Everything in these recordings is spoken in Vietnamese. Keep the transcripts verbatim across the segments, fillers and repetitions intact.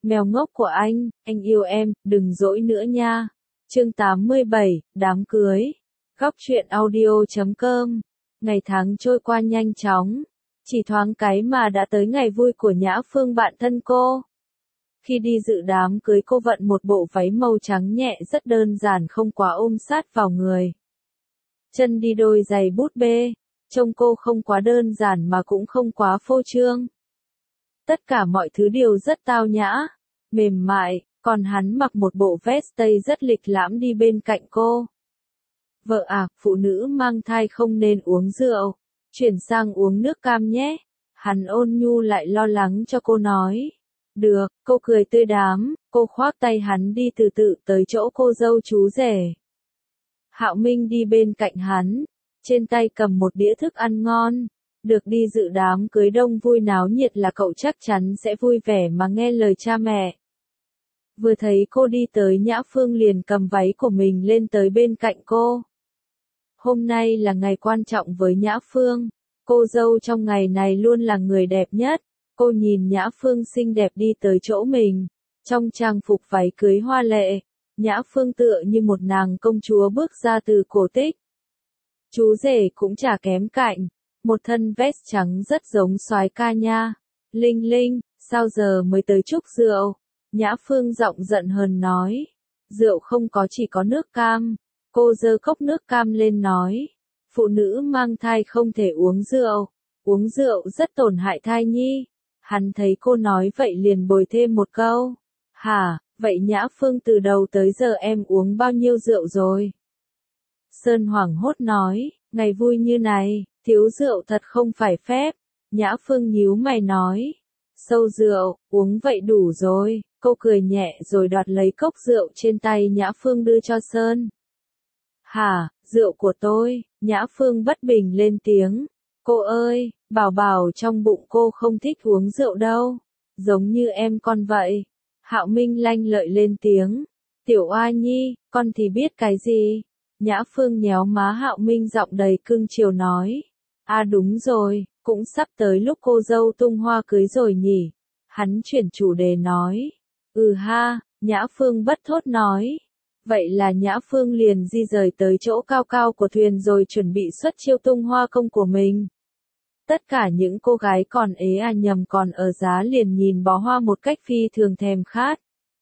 Mèo ngốc của anh, anh yêu em, đừng dỗi nữa nha. Chương tám mươi bảy, đám cưới. Góc truyện audio chấm com. Ngày tháng trôi qua nhanh chóng. Chỉ thoáng cái mà đã tới ngày vui của Nhã Phương bạn thân cô. Khi đi dự đám cưới cô vận một bộ váy màu trắng nhẹ rất đơn giản không quá ôm sát vào người. Chân đi đôi giày bút bê, trông cô không quá đơn giản mà cũng không quá phô trương. Tất cả mọi thứ đều rất tao nhã, mềm mại, còn hắn mặc một bộ vest tây rất lịch lãm đi bên cạnh cô. Vợ à, phụ nữ mang thai không nên uống rượu, chuyển sang uống nước cam nhé. Hắn ôn nhu lại lo lắng cho cô nói. Được, cô cười tươi đám, cô khoác tay hắn đi từ từ tới chỗ cô dâu chú rể. Hạo Minh đi bên cạnh hắn, trên tay cầm một đĩa thức ăn ngon. Được đi dự đám cưới đông vui náo nhiệt là cậu chắc chắn sẽ vui vẻ mà nghe lời cha mẹ. Vừa thấy cô đi tới Nhã Phương liền cầm váy của mình lên tới bên cạnh cô. Hôm nay là ngày quan trọng với Nhã Phương, cô dâu trong ngày này luôn là người đẹp nhất. Cô nhìn Nhã Phương xinh đẹp đi tới chỗ mình, trong trang phục váy cưới hoa lệ, Nhã Phương tựa như một nàng công chúa bước ra từ cổ tích. Chú rể cũng chả kém cạnh, một thân vest trắng rất giống soái ca nha. Linh Linh, sao giờ mới tới chúc rượu? Nhã Phương giọng giận hờn nói. Rượu không có, chỉ có nước cam. Cô giơ cốc nước cam lên nói. Phụ nữ mang thai không thể uống rượu. Uống rượu rất tổn hại thai nhi. Hắn thấy cô nói vậy liền bồi thêm một câu. Hả, vậy Nhã Phương từ đầu tới giờ em uống bao nhiêu rượu rồi? Sơn hoảng hốt nói, ngày vui như này, thiếu rượu thật không phải phép. Nhã Phương nhíu mày nói. Sâu rượu, uống vậy đủ rồi. Cô cười nhẹ rồi đoạt lấy cốc rượu trên tay Nhã Phương đưa cho Sơn. Hả, rượu của tôi, Nhã Phương bất bình lên tiếng. Cô ơi, bảo bảo trong bụng cô không thích uống rượu đâu. Giống như em con vậy. Hạo Minh lanh lợi lên tiếng. Tiểu oa nhi, con thì biết cái gì? Nhã Phương nhéo má Hạo Minh giọng đầy cưng chiều nói. À đúng rồi, cũng sắp tới lúc cô dâu tung hoa cưới rồi nhỉ. Hắn chuyển chủ đề nói. Ừ ha, Nhã Phương bất thốt nói. Vậy là Nhã Phương liền di rời tới chỗ cao cao của thuyền rồi chuẩn bị xuất chiêu tung hoa công của mình. Tất cả những cô gái còn ế à nhầm còn ở giá liền nhìn bó hoa một cách phi thường thèm khát.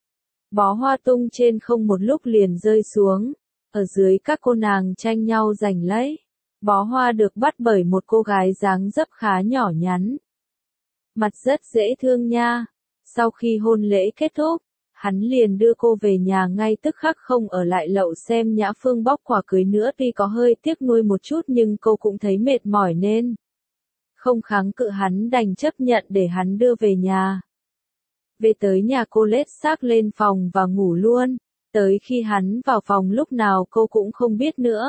Bó hoa tung trên không một lúc liền rơi xuống. Ở dưới các cô nàng tranh nhau giành lấy. Bó hoa được bắt bởi một cô gái dáng dấp khá nhỏ nhắn. Mặt rất dễ thương nha. Sau khi hôn lễ kết thúc, hắn liền đưa cô về nhà ngay tức khắc không ở lại lậu xem Nhã Phương bóc quả cưới nữa. Tuy có hơi tiếc nuối một chút nhưng cô cũng thấy mệt mỏi nên không kháng cự, hắn đành chấp nhận để hắn đưa về nhà. Về tới nhà cô lết xác lên phòng và ngủ luôn. Tới khi hắn vào phòng lúc nào cô cũng không biết nữa.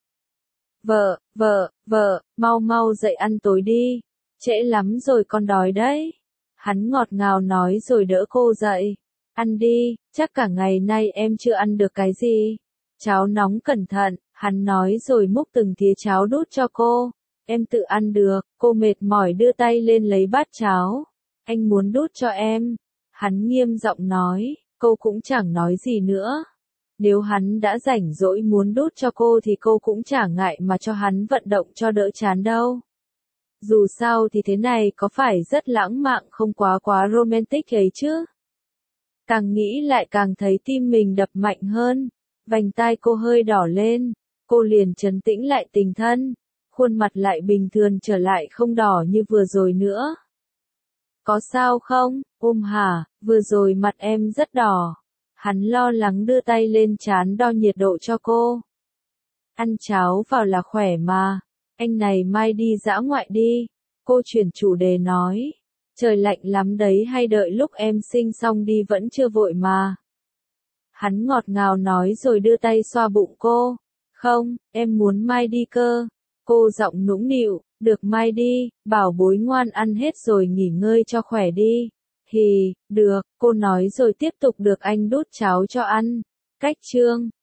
Vợ, vợ, vợ, mau mau dậy ăn tối đi. Trễ lắm rồi con đói đấy. Hắn ngọt ngào nói rồi đỡ cô dậy. Ăn đi, chắc cả ngày nay em chưa ăn được cái gì. Cháo nóng cẩn thận, hắn nói rồi múc từng thìa cháo đút cho cô. Em tự ăn được, cô mệt mỏi đưa tay lên lấy bát cháo. Anh muốn đút cho em. Hắn nghiêm giọng nói, cô cũng chẳng nói gì nữa. Nếu hắn đã rảnh rỗi muốn đút cho cô thì cô cũng chả ngại mà cho hắn vận động cho đỡ chán đâu. Dù sao thì thế này có phải rất lãng mạn không quá quá romantic ấy chứ? Càng nghĩ lại càng thấy tim mình đập mạnh hơn. Vành tai cô hơi đỏ lên. Cô liền trấn tĩnh lại tình thân. Khuôn mặt lại bình thường trở lại không đỏ như vừa rồi nữa. Có sao không, ôm hả, vừa rồi mặt em rất đỏ. Hắn lo lắng đưa tay lên trán đo nhiệt độ cho cô. Ăn cháo vào là khỏe mà. Anh này mai đi dã ngoại đi. Cô chuyển chủ đề nói. Trời lạnh lắm đấy, hay đợi lúc em sinh xong đi vẫn chưa vội mà. Hắn ngọt ngào nói rồi đưa tay xoa bụng cô. Không, em muốn mai đi cơ. Cô giọng nũng nịu. Được mai đi, bảo bối ngoan ăn hết rồi nghỉ ngơi cho khỏe đi. Hì, được, cô nói rồi tiếp tục được anh đút cháo cho ăn. Cách chương